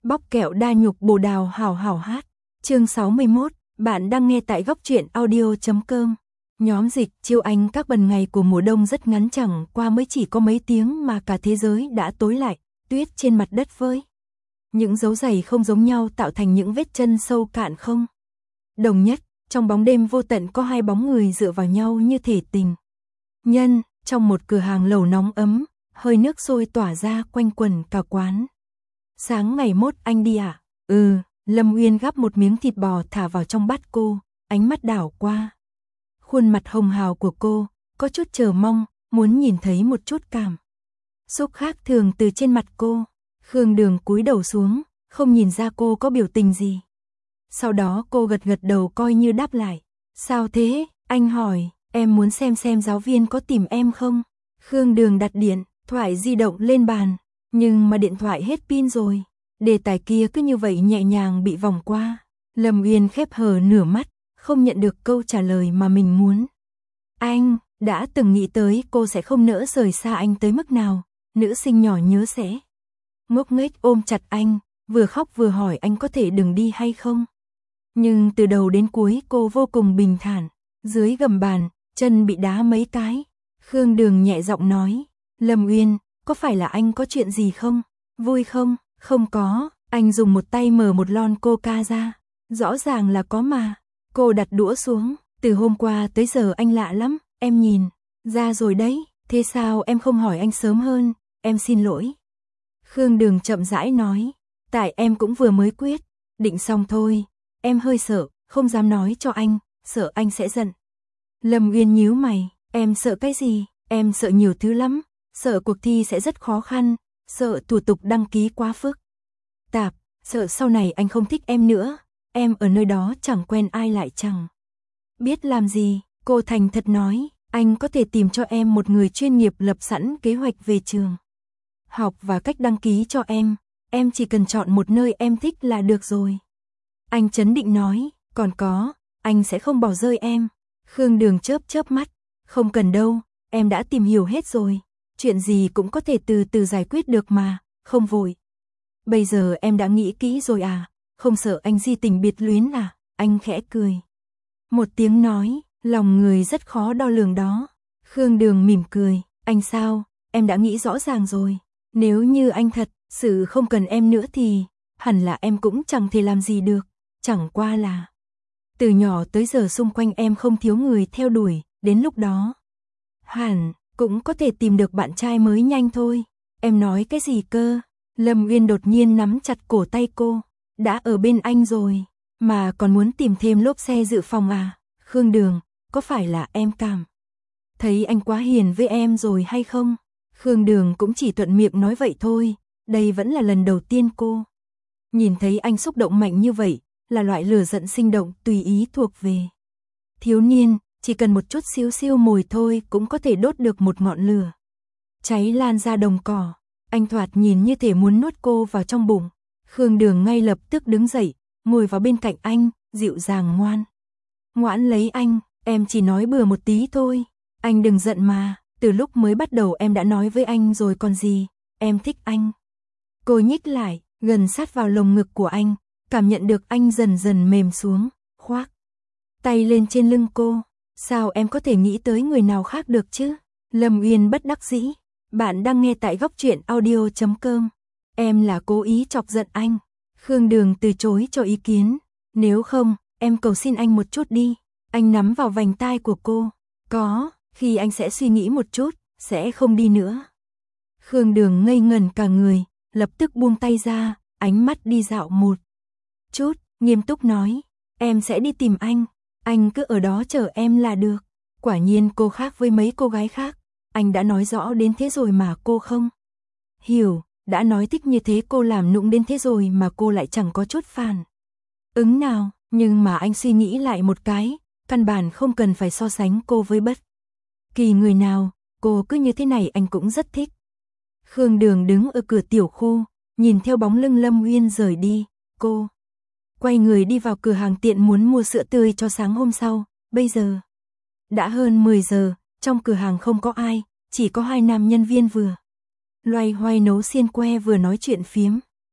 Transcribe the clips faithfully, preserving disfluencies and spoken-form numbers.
Bóc kẹo đa nhục bồ đào hảo hảo hát. Chương sáu mươi mốt, bạn đang nghe tại góc truyện audio chấm com. Nhóm dịch chiêu anh các bần ngày của mùa đông rất ngắn, chẳng qua mới chỉ có mấy tiếng mà cả thế giới đã tối lại, tuyết trên mặt đất với những dấu giày không giống nhau tạo thành những vết chân sâu cạn không đồng nhất. Trong bóng đêm vô tận có hai bóng người dựa vào nhau như thể tình nhân, trong một cửa hàng lẩu nóng ấm, hơi nước sôi tỏa ra quanh quần cả quán. Sáng ngày mốt anh đi à? Ừ, Lâm Uyên gắp một miếng thịt bò thả vào trong bát cô, ánh mắt đảo qua khuôn mặt hồng hào của cô, có chút chờ mong, muốn nhìn thấy một chút cảm xúc khác thường từ trên mặt cô. Khương Đường cúi đầu xuống, không nhìn ra cô có biểu tình gì. Sau đó cô gật gật đầu coi như đáp lại. Sao thế? Anh hỏi, em muốn xem xem giáo viên có tìm em không? Khương Đường đặt điện thoại di động lên bàn, nhưng mà điện thoại hết pin rồi. Đề tài kia cứ như vậy nhẹ nhàng bị vòng qua. Lâm Uyên khép hờ nửa mắt, không nhận được câu trả lời mà mình muốn. Anh đã từng nghĩ tới cô sẽ không nỡ rời xa anh tới mức nào. Nữ sinh nhỏ nhớ sẽ ngốc nghếch ôm chặt anh, vừa khóc vừa hỏi anh có thể đừng đi hay không. Nhưng từ đầu đến cuối cô vô cùng bình thản. Dưới gầm bàn, chân bị đá mấy cái. Khương Đường nhẹ giọng nói, Lâm Uyên, có phải là anh có chuyện gì không? Vui không? Không có. Anh dùng một tay mở một lon coca ra. Rõ ràng là có mà. Cô đặt đũa xuống. Từ hôm qua tới giờ anh lạ lắm, em nhìn ra rồi đấy. Thế sao em không hỏi anh sớm hơn? Em xin lỗi. Khương Đường chậm rãi nói, tại em cũng vừa mới quyết định xong thôi. Em hơi sợ, không dám nói cho anh, sợ anh sẽ giận. Lâm Uyên nhíu mày, em sợ cái gì? Em sợ nhiều thứ lắm, sợ cuộc thi sẽ rất khó khăn, sợ thủ tục đăng ký quá phức tạp, sợ sau này anh không thích em nữa, em ở nơi đó chẳng quen ai lại chẳng biết làm gì. Cô thành thật nói, anh có thể tìm cho em một người chuyên nghiệp lập sẵn kế hoạch về trường học và cách đăng ký cho em, em chỉ cần chọn một nơi em thích là được rồi. Anh trấn định nói, còn có, anh sẽ không bỏ rơi em. Khương Đường chớp chớp mắt, không cần đâu, em đã tìm hiểu hết rồi, chuyện gì cũng có thể từ từ giải quyết được mà, không vội. Bây giờ em đã nghĩ kỹ rồi à, không sợ anh di tình biệt luyến à? Anh khẽ cười một tiếng nói, lòng người rất khó đo lường đó. Khương Đường mỉm cười, anh sao, em đã nghĩ rõ ràng rồi. Nếu như anh thật sự không cần em nữa thì hẳn là em cũng chẳng thể làm gì được. Chẳng qua là từ nhỏ tới giờ xung quanh em không thiếu người theo đuổi, đến lúc đó hẳn cũng có thể tìm được bạn trai mới nhanh thôi. Em nói cái gì cơ? Lâm Uyên đột nhiên nắm chặt cổ tay cô. Đã ở bên anh rồi mà còn muốn tìm thêm lốp xe dự phòng à? Khương Đường, có phải là em cảm thấy anh quá hiền với em rồi hay không? Khương Đường cũng chỉ thuận miệng nói vậy thôi. Đây vẫn là lần đầu tiên cô nhìn thấy anh xúc động mạnh như vậy, là loại lửa giận sinh động tùy ý thuộc về thiếu niên, chỉ cần một chút xíu xiu mồi thôi cũng có thể đốt được một ngọn lửa cháy lan ra đồng cỏ. Anh thoạt nhìn như thể muốn nuốt cô vào trong bụng. Khương Đường ngay lập tức đứng dậy, ngồi vào bên cạnh anh, dịu dàng ngoan ngoãn lấy anh, em chỉ nói bừa một tí thôi, anh đừng giận mà, từ lúc mới bắt đầu em đã nói với anh rồi còn gì, em thích anh. Cô nhích lại, gần sát vào lồng ngực của anh, cảm nhận được anh dần dần mềm xuống, khoác tay lên trên lưng cô. Sao em có thể nghĩ tới người nào khác được chứ? Lâm Uyên bất đắc dĩ. Bạn đang nghe tại góc truyện audio chấm com. Em là cố ý chọc giận anh. Khương Đường từ chối cho ý kiến. Nếu không, em cầu xin anh một chút đi. Anh nắm vào vành tai của cô. Có, khi anh sẽ suy nghĩ một chút, sẽ không đi nữa. Khương Đường ngây ngẩn cả người, lập tức buông tay ra, ánh mắt đi dạo một chút, nghiêm túc nói, em sẽ đi tìm anh, anh cứ ở đó chờ em là được. Quả nhiên cô khác với mấy cô gái khác, anh đã nói rõ đến thế rồi mà cô không hiểu, đã nói thích như thế cô làm nũng đến thế rồi mà cô lại chẳng có chút phản ứng nào. Nhưng mà anh suy nghĩ lại một cái, căn bản không cần phải so sánh cô với bất kỳ người nào, cô cứ như thế này anh cũng rất thích. Khương Đường đứng ở cửa tiểu khu, nhìn theo bóng lưng Lâm Uyên rời đi, cô quay người đi vào cửa hàng tiện muốn mua sữa tươi cho sáng hôm sau. Bây giờ đã hơn mười giờ, trong cửa hàng không có ai, chỉ có hai nam nhân viên vừa loay hoay nấu xiên que vừa nói chuyện phiếm.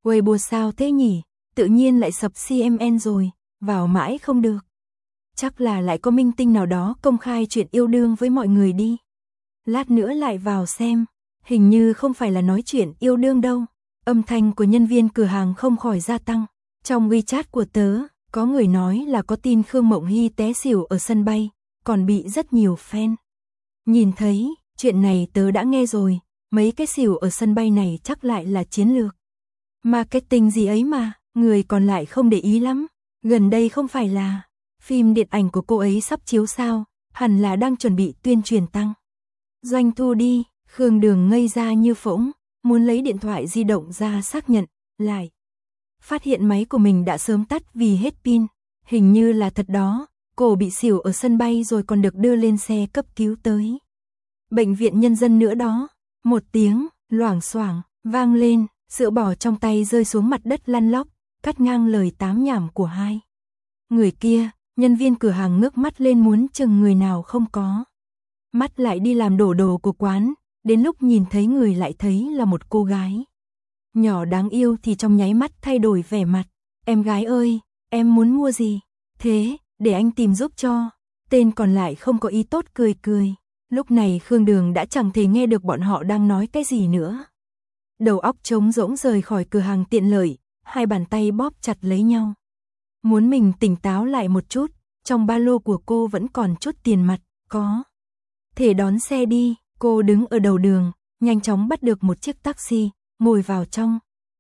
Weibo sao thế nhỉ, tự nhiên lại sập xê em en rồi, vào mãi không được. Chắc là lại có minh tinh nào đó công khai chuyện yêu đương với mọi người đi. Lát nữa lại vào xem, hình như không phải là nói chuyện yêu đương đâu. Âm thanh của nhân viên cửa hàng không khỏi gia tăng. Trong WeChat của tớ, có người nói là có tin Khương Mộng Hy té xỉu ở sân bay, còn bị rất nhiều fan. Nhìn thấy, chuyện này tớ đã nghe rồi, mấy cái xỉu ở sân bay này chắc lại là chiến lược marketing gì ấy mà, người còn lại không để ý lắm. Gần đây không phải là phim điện ảnh của cô ấy sắp chiếu sao, hẳn là đang chuẩn bị tuyên truyền tăng doanh thu đi. Khương Đường ngây ra như phỗng, muốn lấy điện thoại di động ra xác nhận, lại phát hiện máy của mình đã sớm tắt vì hết pin. Hình như là thật đó, cô bị xỉu ở sân bay rồi còn được đưa lên xe cấp cứu tới bệnh viện nhân dân nữa đó. Một tiếng loảng xoảng vang lên, sữa bò trong tay rơi xuống mặt đất lăn lóc, cắt ngang lời tám nhảm của hai người kia. Nhân viên cửa hàng ngước mắt lên muốn chừng người nào không có mắt lại đi làm đổ đồ của quán, đến lúc nhìn thấy người lại thấy là một cô gái nhỏ đáng yêu thì trong nháy mắt thay đổi vẻ mặt. Em gái ơi, em muốn mua gì? Thế, để anh tìm giúp cho. Tên còn lại không có ý tốt cười cười. Lúc này Khương Đường đã chẳng thể nghe được bọn họ đang nói cái gì nữa. Đầu óc trống rỗng rời khỏi cửa hàng tiện lợi, hai bàn tay bóp chặt lấy nhau. Muốn mình tỉnh táo lại một chút, trong ba lô của cô vẫn còn chút tiền mặt, có thể đón xe đi. Cô đứng ở đầu đường, nhanh chóng bắt được một chiếc taxi, ngồi vào trong.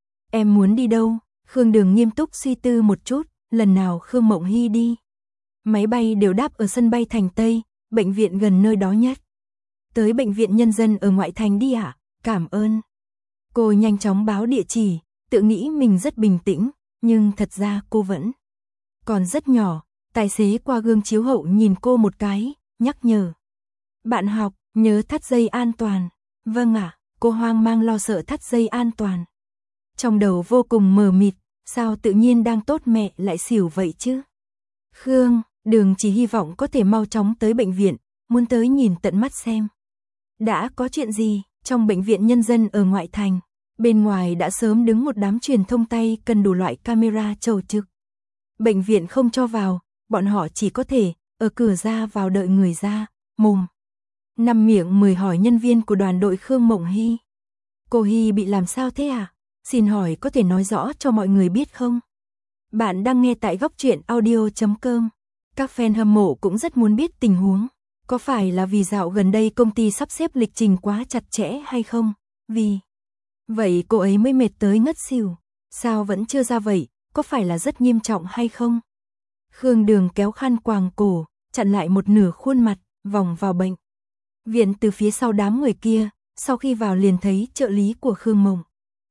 Em muốn đi đâu? Khương Đường nghiêm túc suy tư một chút, lần nào Khương Mộng Hy đi máy bay đều đáp ở sân bay Thành Tây, bệnh viện gần nơi đó nhất. Tới bệnh viện nhân dân ở ngoại thành đi ạ, à? Cảm ơn. Cô nhanh chóng báo địa chỉ, tự nghĩ mình rất bình tĩnh, nhưng thật ra cô vẫn còn rất nhỏ. Tài xế qua gương chiếu hậu nhìn cô một cái, nhắc nhở. Bạn học, nhớ thắt dây an toàn. Vâng ạ, à, cô hoang mang lo sợ thắt dây an toàn. Trong đầu vô cùng mờ mịt, sao tự nhiên đang tốt mẹ lại xỉu vậy chứ? Khương Đường chỉ hy vọng có thể mau chóng tới bệnh viện, muốn tới nhìn tận mắt xem đã có chuyện gì. Trong bệnh viện nhân dân ở ngoại thành, bên ngoài đã sớm đứng một đám truyền thông tay cần đủ loại camera chầu trực. Bệnh viện không cho vào, bọn họ chỉ có thể ở cửa ra vào đợi người ra, mồm năm miệng mười hỏi nhân viên của đoàn đội Khương Mộng Hy. Cô Hy bị làm sao thế à? Xin hỏi có thể nói rõ cho mọi người biết không? Bạn đang nghe tại góc truyện audio chấm com. Các fan hâm mộ cũng rất muốn biết tình huống. Có phải là vì dạo gần đây công ty sắp xếp lịch trình quá chặt chẽ hay không? Vì vậy cô ấy mới mệt tới ngất xỉu. Sao vẫn chưa ra vậy? Có phải là rất nghiêm trọng hay không? Khương Đường kéo khăn quàng cổ, chặn lại một nửa khuôn mặt, vòng vào bệnh viện từ phía sau đám người kia. Sau khi vào liền thấy trợ lý của Khương Mộng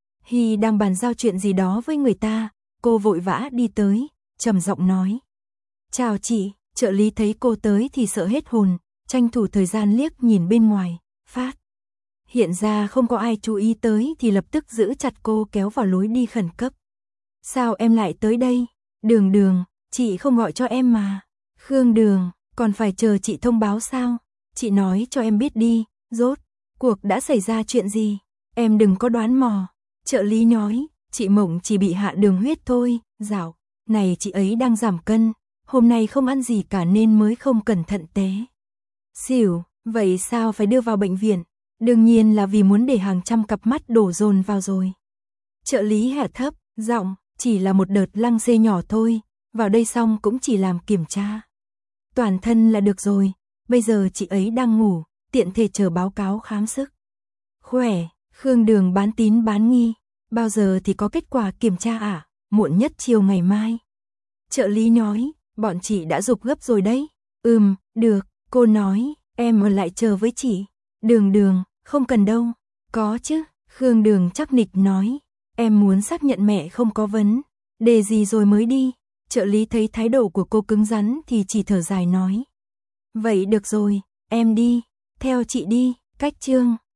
Hy đang bàn giao chuyện gì đó với người ta. Cô vội vã đi tới, trầm giọng nói. Chào chị. Trợ lý thấy cô tới thì sợ hết hồn, tranh thủ thời gian liếc nhìn bên ngoài, phát hiện ra không có ai chú ý tới thì lập tức giữ chặt cô kéo vào lối đi khẩn cấp. Sao em lại tới đây? Đường Đường, chị không gọi cho em mà. Khương Đường, còn phải chờ chị thông báo sao? Chị nói cho em biết đi, rốt cuộc đã xảy ra chuyện gì? Em đừng có đoán mò. Trợ lý nói, chị Mộng chỉ bị hạ đường huyết thôi. Dạo này chị ấy đang giảm cân, hôm nay không ăn gì cả nên mới không cẩn thận té xỉu. Vậy sao phải đưa vào bệnh viện? Đương nhiên là vì muốn để hàng trăm cặp mắt đổ dồn vào rồi. Trợ lý hạ thấp giọng, chỉ là một đợt lăng xê nhỏ thôi, vào đây xong cũng chỉ làm kiểm tra toàn thân là được rồi. Bây giờ chị ấy đang ngủ, tiện thể chờ báo cáo khám sức khỏe. Khương Đường bán tín bán nghi. Bao giờ thì có kết quả kiểm tra ạ? À? Muộn nhất chiều ngày mai. Trợ lý nói, bọn chị đã giục gấp rồi đấy. Ừm, được, cô nói, em ở lại chờ với chị. Đường Đường, không cần đâu. Có chứ, Khương Đường chắc nịch nói, em muốn xác nhận mẹ không có vấn đề gì rồi mới đi. Trợ lý thấy thái độ của cô cứng rắn thì chỉ thở dài nói. Vậy được rồi, em đi, theo chị đi. Cách chương